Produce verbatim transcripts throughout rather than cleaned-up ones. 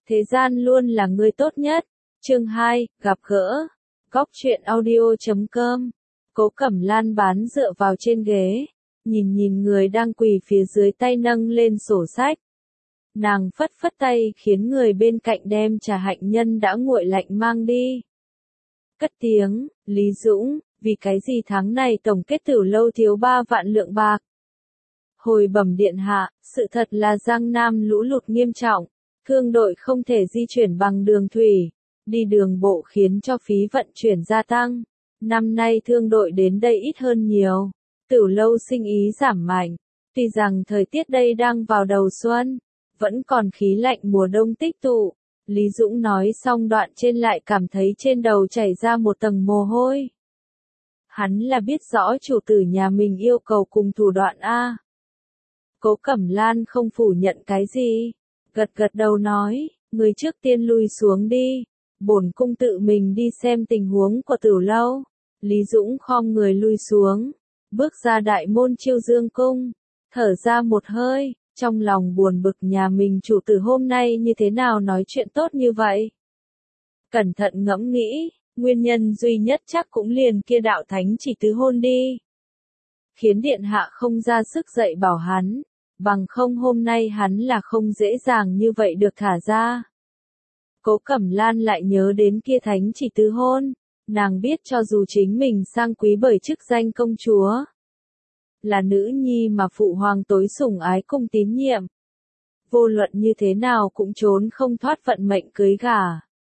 thế gian luôn là người tốt nhất. Chương hai, gặp gỡ. Góc truyện audio chấm com. Cố Cẩm Lan bán dựa vào trên ghế, nhìn nhìn người đang quỳ phía dưới tay nâng lên sổ sách. Nàng phất phất tay khiến người bên cạnh đem trà hạnh nhân đã nguội lạnh mang đi. Cất tiếng, Lý Dũng, vì cái gì tháng này tổng kết Tiểu Lâu thiếu ba vạn lượng bạc? Hồi bẩm điện hạ, sự thật là Giang Nam lũ lụt nghiêm trọng, thương đội không thể di chuyển bằng đường thủy, đi đường bộ khiến cho phí vận chuyển gia tăng. Năm nay thương đội đến đây ít hơn nhiều, Tiểu Lâu sinh ý giảm mạnh, tuy rằng thời tiết đây đang vào đầu xuân, vẫn còn khí lạnh mùa đông tích tụ. Lý Dũng nói xong đoạn trên lại cảm thấy trên đầu chảy ra một tầng mồ hôi. Hắn là biết rõ chủ tử nhà mình yêu cầu cùng thủ đoạn A. Cố Cẩm Lan không phủ nhận cái gì, gật gật đầu nói, người trước tiên lui xuống đi, bổn cung tự mình đi xem tình huống của Tiểu Lâu. Lý Dũng khom người lui xuống, bước ra đại môn Chiêu Dương cung, thở ra một hơi, trong lòng buồn bực nhà mình chủ tử hôm nay như thế nào nói chuyện tốt như vậy. Cẩn thận ngẫm nghĩ, nguyên nhân duy nhất chắc cũng liền kia đạo thánh chỉ tứ hôn đi. Khiến điện hạ không ra sức dạy bảo hắn, bằng không hôm nay hắn là không dễ dàng như vậy được thả ra. Cố Cẩm Lan lại nhớ đến kia thánh chỉ tứ hôn, nàng biết cho dù chính mình sang quý bởi chức danh công chúa, là nữ nhi mà phụ hoàng tối sủng ái cung tín nhiệm, vô luận như thế nào cũng trốn không thoát vận mệnh cưới gả.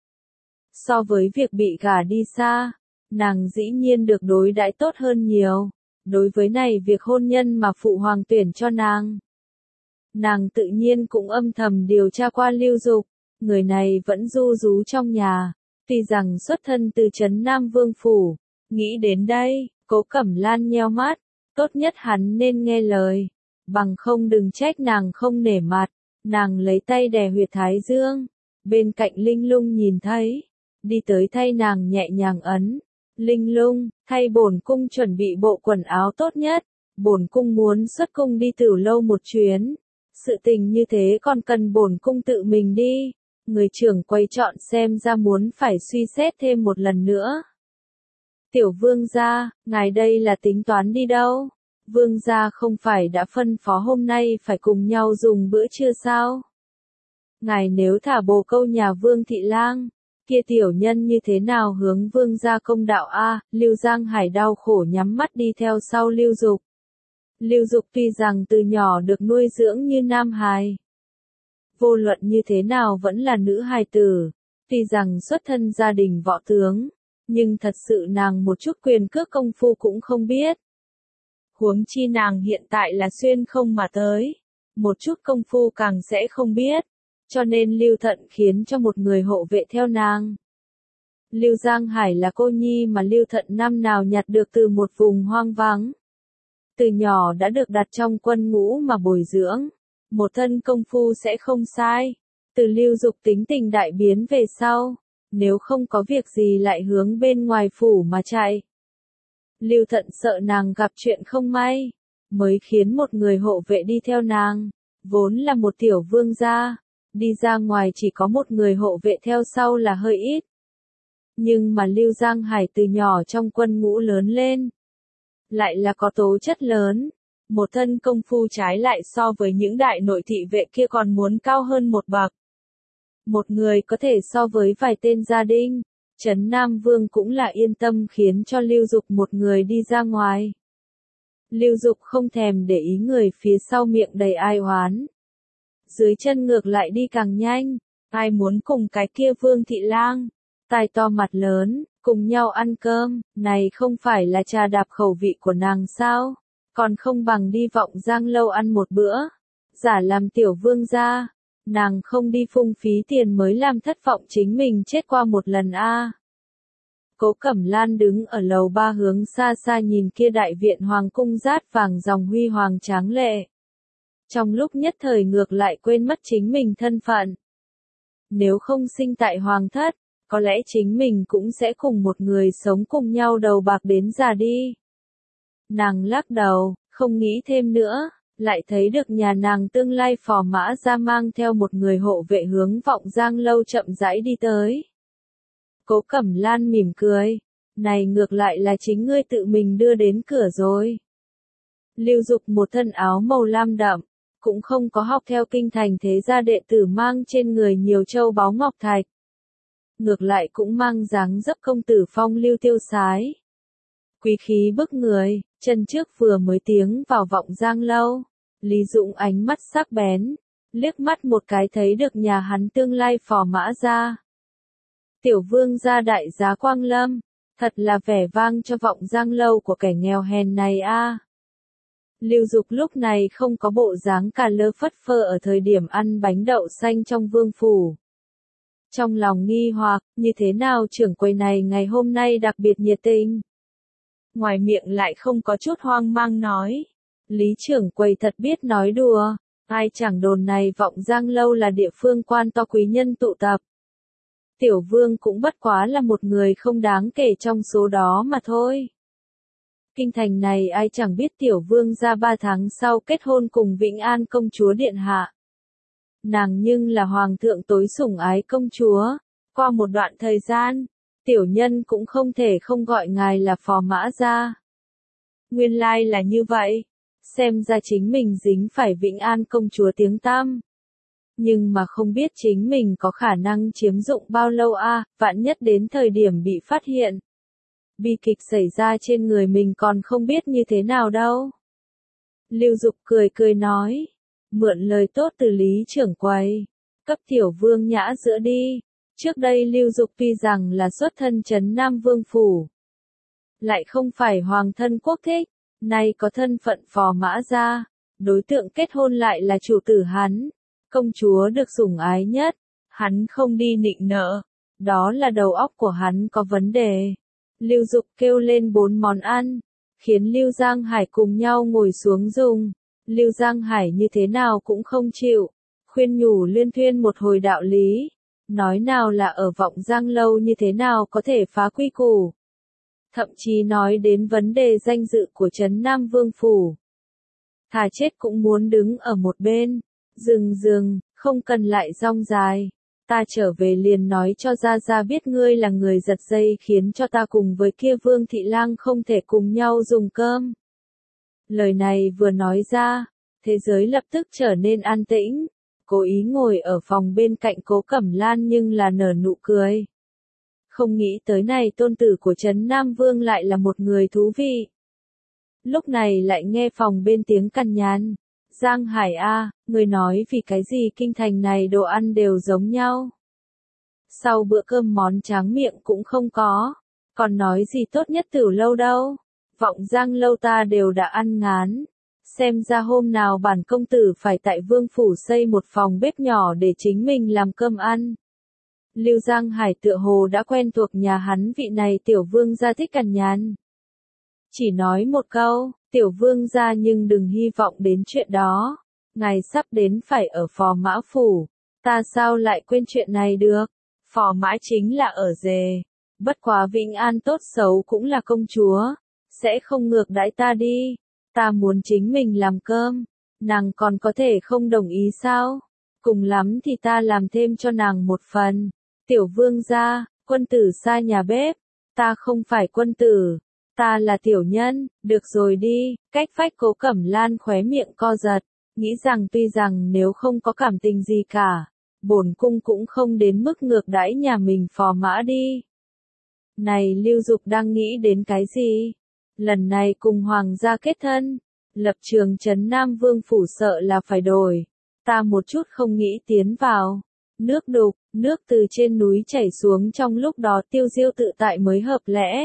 So với việc bị gả đi xa, nàng dĩ nhiên được đối đãi tốt hơn nhiều. Đối với này việc hôn nhân mà phụ hoàng tuyển cho nàng, nàng tự nhiên cũng âm thầm điều tra qua Lưu Dục, người này vẫn du rú trong nhà, tuy rằng xuất thân từ trấn Nam Vương phủ. Nghĩ đến đây, Cố Cẩm Lan nheo mắt, tốt nhất hắn nên nghe lời, bằng không đừng trách nàng không nể mặt. Nàng lấy tay đè huyệt thái dương, bên cạnh Linh Lung nhìn thấy, đi tới thay nàng nhẹ nhàng ấn. Linh Lung, thay bổn cung chuẩn bị bộ quần áo tốt nhất, bổn cung muốn xuất cung đi Tiểu Lâu một chuyến. Sự tình như thế còn cần bổn cung tự mình đi, người trưởng quay chọn xem ra muốn phải suy xét thêm một lần nữa. Tiểu vương gia, ngài đây là tính toán đi đâu? Vương gia không phải đã phân phó hôm nay phải cùng nhau dùng bữa trưa sao? Ngài nếu thả bồ câu nhà Vương thị lang, kia tiểu nhân như thế nào hướng vương gia công đạo a? Lưu Giang Hải đau khổ nhắm mắt đi theo sau Lưu Dục. Lưu Dục tuy rằng từ nhỏ được nuôi dưỡng như nam hài, vô luận như thế nào vẫn là nữ hài tử, tuy rằng xuất thân gia đình võ tướng, nhưng thật sự nàng một chút quyền cước công phu cũng không biết. Huống chi nàng hiện tại là xuyên không mà tới, một chút công phu càng sẽ không biết, cho nên Lưu Thận khiến cho một người hộ vệ theo nàng. Lưu Giang Hải là cô nhi mà Lưu Thận năm nào nhặt được từ một vùng hoang vắng. Từ nhỏ đã được đặt trong quân ngũ mà bồi dưỡng, một thân công phu sẽ không sai. Từ Lưu Dục tính tình đại biến về sau, nếu không có việc gì lại hướng bên ngoài phủ mà chạy. Lưu Thận sợ nàng gặp chuyện không may, mới khiến một người hộ vệ đi theo nàng, vốn là một tiểu vương gia, đi ra ngoài chỉ có một người hộ vệ theo sau là hơi ít. Nhưng mà Lưu Giang Hải từ nhỏ trong quân ngũ lớn lên, lại là có tố chất lớn, một thân công phu trái lại so với những đại nội thị vệ kia còn muốn cao hơn một bậc. Một người có thể so với vài tên gia đình, Trấn Nam Vương cũng là yên tâm khiến cho Lưu Dục một người đi ra ngoài. Lưu Dục không thèm để ý người phía sau miệng đầy ai oán, dưới chân ngược lại đi càng nhanh. Ai muốn cùng cái kia Vương thị lang, tai to mặt lớn, cùng nhau ăn cơm, này không phải là trà đạp khẩu vị của nàng sao? Còn không bằng đi Vọng Giang Lâu ăn một bữa, giả làm tiểu vương gia, nàng không đi phung phí tiền mới làm thất vọng chính mình chết qua một lần a. Cố Cẩm Lan đứng ở lầu ba hướng xa xa nhìn kia đại viện hoàng cung rát vàng dòng huy hoàng tráng lệ. Trong lúc nhất thời ngược lại quên mất chính mình thân phận. Nếu không sinh tại hoàng thất, có lẽ chính mình cũng sẽ cùng một người sống cùng nhau đầu bạc đến già đi. Nàng lắc đầu, không nghĩ thêm nữa, lại thấy được nhà nàng tương lai phò mã ra mang theo một người hộ vệ hướng Vọng Giang lâu chậm rãi đi tới. Cố Cẩm Lan mỉm cười, này ngược lại là chính ngươi tự mình đưa đến cửa rồi. Lưu Dục một thân áo màu lam đậm, cũng không có học theo kinh thành thế gia đệ tử mang trên người nhiều châu báu ngọc thạch. Ngược lại cũng mang dáng dấp công tử phong lưu tiêu sái. Quý khí bức người, chân trước vừa mới tiến vào Vọng Giang lâu, Lý Dũng ánh mắt sắc bén, liếc mắt một cái thấy được nhà hắn tương lai phò mã ra. Tiểu vương gia đại giá quang lâm, thật là vẻ vang cho Vọng Giang lâu của kẻ nghèo hèn này a. Lưu Dục lúc này không có bộ dáng cà lơ phất phơ ở thời điểm ăn bánh đậu xanh trong vương phủ. Trong lòng nghi hoặc, như thế nào trưởng quầy này ngày hôm nay đặc biệt nhiệt tình. Ngoài miệng lại không có chút hoang mang nói. Lý trưởng quầy thật biết nói đùa, ai chẳng đồn này Vọng Giang lâu là địa phương quan to quý nhân tụ tập. Tiểu vương cũng bất quá là một người không đáng kể trong số đó mà thôi. Kinh thành này ai chẳng biết tiểu vương ra ba tháng sau kết hôn cùng Vĩnh An công chúa điện hạ. Nàng nhưng là hoàng thượng tối sủng ái công chúa, qua một đoạn thời gian, tiểu nhân cũng không thể không gọi ngài là phò mã ra. Nguyên lai là như vậy, xem ra chính mình dính phải Vĩnh An công chúa tiếng tăm. Nhưng mà không biết chính mình có khả năng chiếm dụng bao lâu a, à, vạn nhất đến thời điểm bị phát hiện. Bi kịch xảy ra trên người mình còn không biết như thế nào đâu. Lưu Dục cười cười nói, mượn lời tốt từ Lý trưởng quầy, cấp tiểu vương nhã giữa đi. Trước đây Lưu Dục tuy rằng là xuất thân trấn Nam Vương phủ, lại không phải hoàng thân quốc thích, nay có thân phận phò mã ra, đối tượng kết hôn lại là chủ tử hắn, công chúa được sủng ái nhất, hắn không đi nịnh nợ, đó là đầu óc của hắn có vấn đề. Lưu Dục kêu lên bốn món ăn, khiến Lưu Giang Hải cùng nhau ngồi xuống dùng. Lưu Giang Hải như thế nào cũng không chịu, khuyên nhủ liên thuyên một hồi đạo lý, nói nào là ở Vọng Giang lâu như thế nào có thể phá quy củ. Thậm chí nói đến vấn đề danh dự của trấn Nam Vương phủ. Thà chết cũng muốn đứng ở một bên, dừng dừng, không cần lại rong dài. Ta trở về liền nói cho Gia Gia biết ngươi là người giật dây khiến cho ta cùng với kia Vương Thị Lang không thể cùng nhau dùng cơm. Lời này vừa nói ra, thế giới lập tức trở nên an tĩnh. Cố ý ngồi ở phòng bên cạnh Cố Cẩm Lan nhưng là nở nụ cười. Không nghĩ tới này tôn tử của trấn Nam Vương lại là một người thú vị. Lúc này lại nghe phòng bên tiếng cằn nhằn. Giang Hải a, người nói vì cái gì kinh thành này đồ ăn đều giống nhau. Sau bữa cơm món tráng miệng cũng không có, còn nói gì tốt nhất Tửu lâu đâu. Vọng Giang lâu ta đều đã ăn ngán. Xem ra hôm nào bản công tử phải tại vương phủ xây một phòng bếp nhỏ để chính mình làm cơm ăn. Lưu Giang Hải tựa hồ đã quen thuộc nhà hắn vị này tiểu vương gia thích cằn nhằn. Chỉ nói một câu, tiểu vương gia nhưng đừng hy vọng đến chuyện đó. Ngày sắp đến phải ở phò mã phủ, ta sao lại quên chuyện này được. Phò mã chính là ở dề, bất quá Vĩnh An tốt xấu cũng là công chúa, sẽ không ngược đãi ta đi. Ta muốn chính mình làm cơm, nàng còn có thể không đồng ý sao? Cùng lắm thì ta làm thêm cho nàng một phần. Tiểu vương gia, quân tử xa nhà bếp, ta không phải quân tử, ta là tiểu nhân, được rồi đi. Cách phách Cố Cẩm Lan khóe miệng co giật, nghĩ rằng tuy rằng nếu không có cảm tình gì cả, bổn cung cũng không đến mức ngược đãi nhà mình phò mã đi. Này Lưu Dục đang nghĩ đến cái gì? Lần này cùng hoàng gia kết thân, lập trường trấn Nam Vương phủ sợ là phải đổi. Ta một chút không nghĩ tiến vào. Nước đục, nước từ trên núi chảy xuống trong lúc đó tiêu diêu tự tại mới hợp lẽ.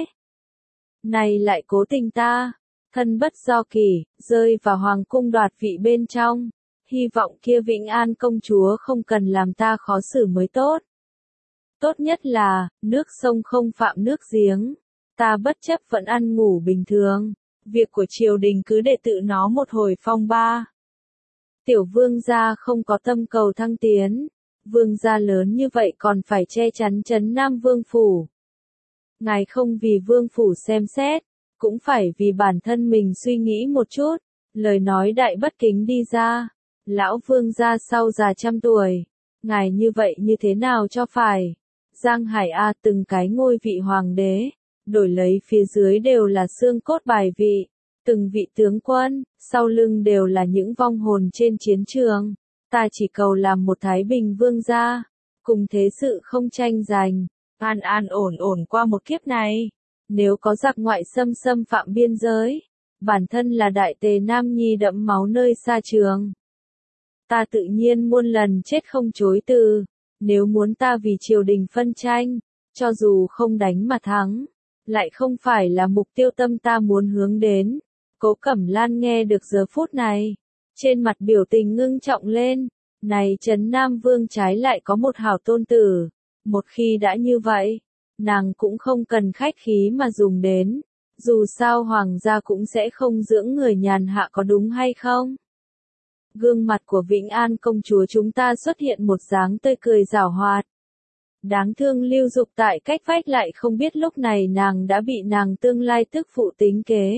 Này lại cố tình ta, thân bất do kỳ, rơi vào hoàng cung đoạt vị bên trong. Hy vọng kia Vĩnh An công chúa không cần làm ta khó xử mới tốt. Tốt nhất là, nước sông không phạm nước giếng. Ta bất chấp vẫn ăn ngủ bình thường. Việc của triều đình cứ để tự nó một hồi phong ba. Tiểu vương gia không có tâm cầu thăng tiến. Vương gia lớn như vậy còn phải che chắn trấn Nam Vương phủ. Ngài không vì vương phủ xem xét, cũng phải vì bản thân mình suy nghĩ một chút. Lời nói đại bất kính đi ra. Lão vương gia sau già trăm tuổi. Ngài như vậy như thế nào cho phải? Giang Hải A từng cái ngôi vị hoàng đế. Đổi lấy phía dưới đều là xương cốt bài vị. Từng vị tướng quân, sau lưng đều là những vong hồn trên chiến trường. Ta chỉ cầu làm một thái bình vương gia. Cùng thế sự không tranh giành. An an ổn ổn qua một kiếp này. Nếu có giặc ngoại xâm xâm phạm biên giới. Bản thân là đại tề Nam Nhi đẫm máu nơi xa trường. Ta tự nhiên muôn lần chết không chối từ. Nếu muốn ta vì triều đình phân tranh, cho dù không đánh mà thắng, lại không phải là mục tiêu tâm ta muốn hướng đến. Cố Cẩm Lan nghe được giờ phút này, trên mặt biểu tình ngưng trọng lên. Này Trấn Nam Vương trái lại có một hảo tôn tử. Một khi đã như vậy, nàng cũng không cần khách khí mà dùng đến. Dù sao hoàng gia cũng sẽ không dưỡng người nhàn hạ có đúng hay không? Gương mặt của Vĩnh An công chúa chúng ta xuất hiện một dáng tươi cười giảo hoạt. Đáng thương Lưu Dục tại cách vách lại không biết lúc này nàng đã bị nàng tương lai tức phụ tính kế.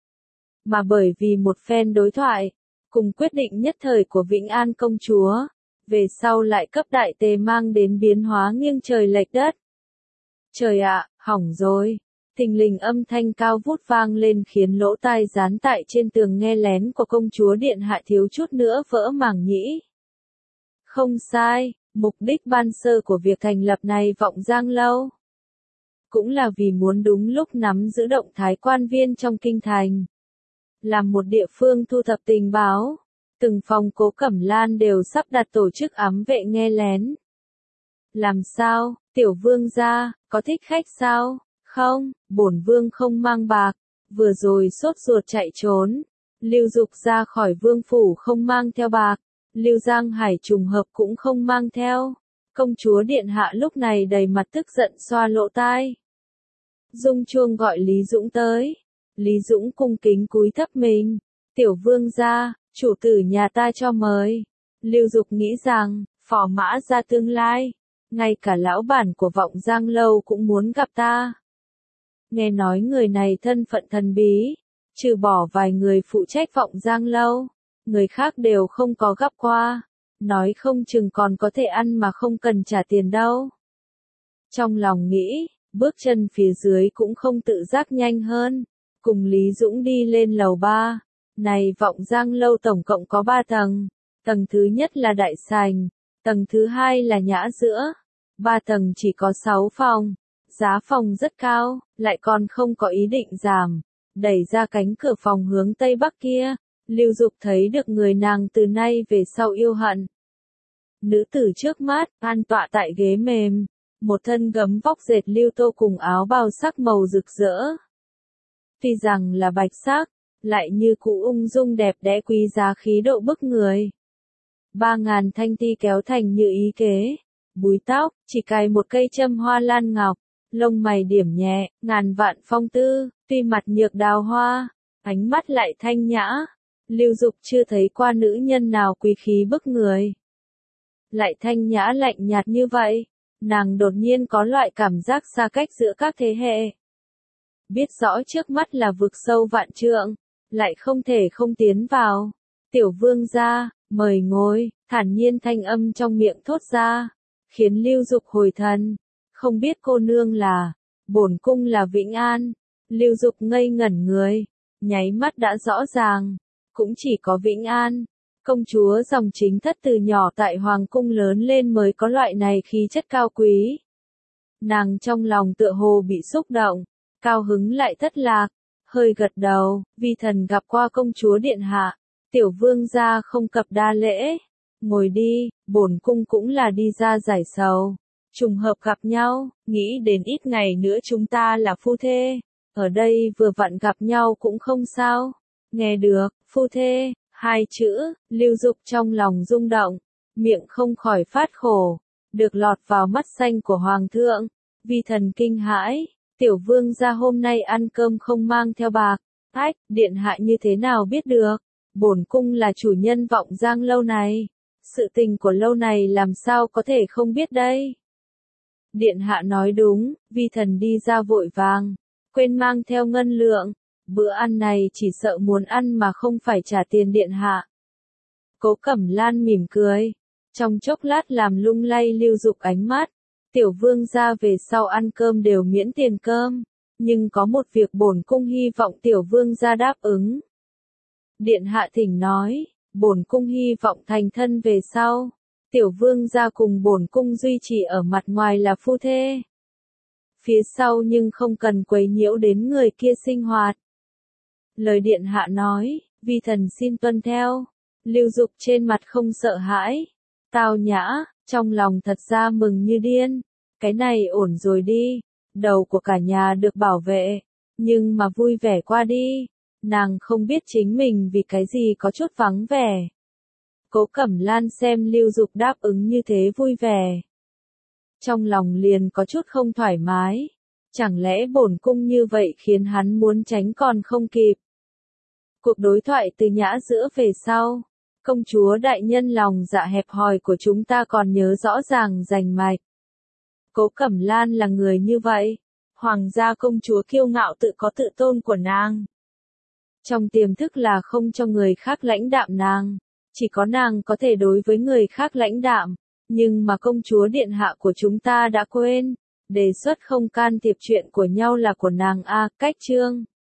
Mà bởi vì một phen đối thoại, cùng quyết định nhất thời của Vĩnh An công chúa, về sau lại cấp đại tề mang đến biến hóa nghiêng trời lệch đất. Trời ạ, hỏng rồi. Thình lình âm thanh cao vút vang lên khiến lỗ tai dán tại trên tường nghe lén của công chúa điện hạ thiếu chút nữa vỡ màng nhĩ. Không sai, mục đích ban sơ của việc thành lập này Vọng Giang Lâu. Cũng là vì muốn đúng lúc nắm giữ động thái quan viên trong kinh thành. Làm một địa phương thu thập tình báo, từng phòng Cố Cẩm Lan đều sắp đặt tổ chức ám vệ nghe lén. Làm sao, tiểu vương gia, có thích khách sao? Không, bổn vương không mang bạc, vừa rồi sốt ruột chạy trốn. Lưu Dục ra khỏi vương phủ không mang theo bạc, Lưu Giang Hải trùng hợp cũng không mang theo. Công chúa điện hạ lúc này đầy mặt tức giận xoa lỗ tai. Dung chuông gọi Lý Dũng tới. Lý Dũng cung kính cúi thấp mình. Tiểu vương gia, chủ tử nhà ta cho mời. Lưu Dục nghĩ rằng, phò mã ra tương lai, ngay cả lão bản của Vọng Giang Lâu cũng muốn gặp ta. Nghe nói người này thân phận thần bí, trừ bỏ vài người phụ trách Vọng Giang Lâu, người khác đều không có gặp qua, nói không chừng còn có thể ăn mà không cần trả tiền đâu. Trong lòng nghĩ, bước chân phía dưới cũng không tự giác nhanh hơn, cùng Lý Dũng đi lên lầu ba. Này Vọng Giang Lâu tổng cộng có ba tầng, tầng thứ nhất là đại sảnh, tầng thứ hai là nhã giữa, ba tầng chỉ có sáu phòng. Giá phòng rất cao, lại còn không có ý định giảm. Đẩy ra cánh cửa phòng hướng tây bắc kia, Lưu Dục thấy được người nàng từ nay về sau yêu hận. Nữ tử trước mắt, an tọa tại ghế mềm, một thân gấm vóc dệt lưu tô cùng áo bào sắc màu rực rỡ. Tuy rằng là bạch sắc, lại như cũ ung dung đẹp đẽ quý giá khí độ bức người. Ba ngàn thanh ti kéo thành như ý kế, búi tóc, chỉ cài một cây châm hoa lan ngọc. Lông mày điểm nhẹ, ngàn vạn phong tư, tuy mặt nhược đào hoa, ánh mắt lại thanh nhã. Lưu Dục chưa thấy qua nữ nhân nào quý khí bức người. Lại thanh nhã lạnh nhạt như vậy, nàng đột nhiên có loại cảm giác xa cách giữa các thế hệ. Biết rõ trước mắt là vực sâu vạn trượng, lại không thể không tiến vào. Tiểu vương gia, mời ngồi, thản nhiên thanh âm trong miệng thốt ra, khiến Lưu Dục hồi thần. Không biết cô nương là, bổn cung là Vĩnh An. Lưu Dục ngây ngẩn người, nháy mắt đã rõ ràng, cũng chỉ có Vĩnh An, công chúa dòng chính thất từ nhỏ tại hoàng cung lớn lên mới có loại này khí chất cao quý. Nàng trong lòng tựa hồ bị xúc động, cao hứng lại thất lạc, hơi gật đầu, vi thần gặp qua công chúa điện hạ, tiểu vương gia không cập đa lễ, ngồi đi, bổn cung cũng là đi ra giải sầu. Trùng hợp gặp nhau, nghĩ đến ít ngày nữa chúng ta là phu thê, ở đây vừa vặn gặp nhau cũng không sao. Nghe được, phu thê, hai chữ, Lưu Dục trong lòng rung động, miệng không khỏi phát khổ, được lọt vào mắt xanh của hoàng thượng, vi thần kinh hãi, tiểu vương gia hôm nay ăn cơm không mang theo bạc, ách, điện hạ như thế nào biết được, bổn cung là chủ nhân Vọng Giang Lâu này, sự tình của lâu này làm sao có thể không biết đây. Điện hạ nói đúng, vi thần đi ra vội vàng, quên mang theo ngân lượng, bữa ăn này chỉ sợ muốn ăn mà không phải trả tiền điện hạ. Cố Cẩm Lan mỉm cười, trong chốc lát làm lung lay Lưu Dục ánh mắt, tiểu vương gia về sau ăn cơm đều miễn tiền cơm, nhưng có một việc bổn cung hy vọng tiểu vương gia đáp ứng. Điện hạ thỉnh nói, bổn cung hy vọng thành thân về sau, tiểu vương gia cùng bổn cung duy trì ở mặt ngoài là phu thê. Phía sau nhưng không cần quấy nhiễu đến người kia sinh hoạt. Lời điện hạ nói, vi thần xin tuân theo. Lưu Dục trên mặt không sợ hãi, tao nhã, trong lòng thật ra mừng như điên. Cái này ổn rồi đi, đầu của cả nhà được bảo vệ, nhưng mà vui vẻ qua đi. Nàng không biết chính mình vì cái gì có chút vắng vẻ. Cố Cẩm Lan xem Lưu Dục đáp ứng như thế vui vẻ, trong lòng liền có chút không thoải mái. Chẳng lẽ bổn cung như vậy khiến hắn muốn tránh còn không kịp. Cuộc đối thoại từ nhã giữa về sau, công chúa đại nhân lòng dạ hẹp hòi của chúng ta còn nhớ rõ ràng rành mạch. Cố Cẩm Lan là người như vậy, hoàng gia công chúa kiêu ngạo tự có tự tôn của nàng. Trong tiềm thức là không cho người khác lãnh đạm nàng, chỉ có nàng có thể đối với người khác lãnh đạm, nhưng mà công chúa điện hạ của chúng ta đã quên, đề xuất không can thiệp chuyện của nhau là của nàng a, cách chương.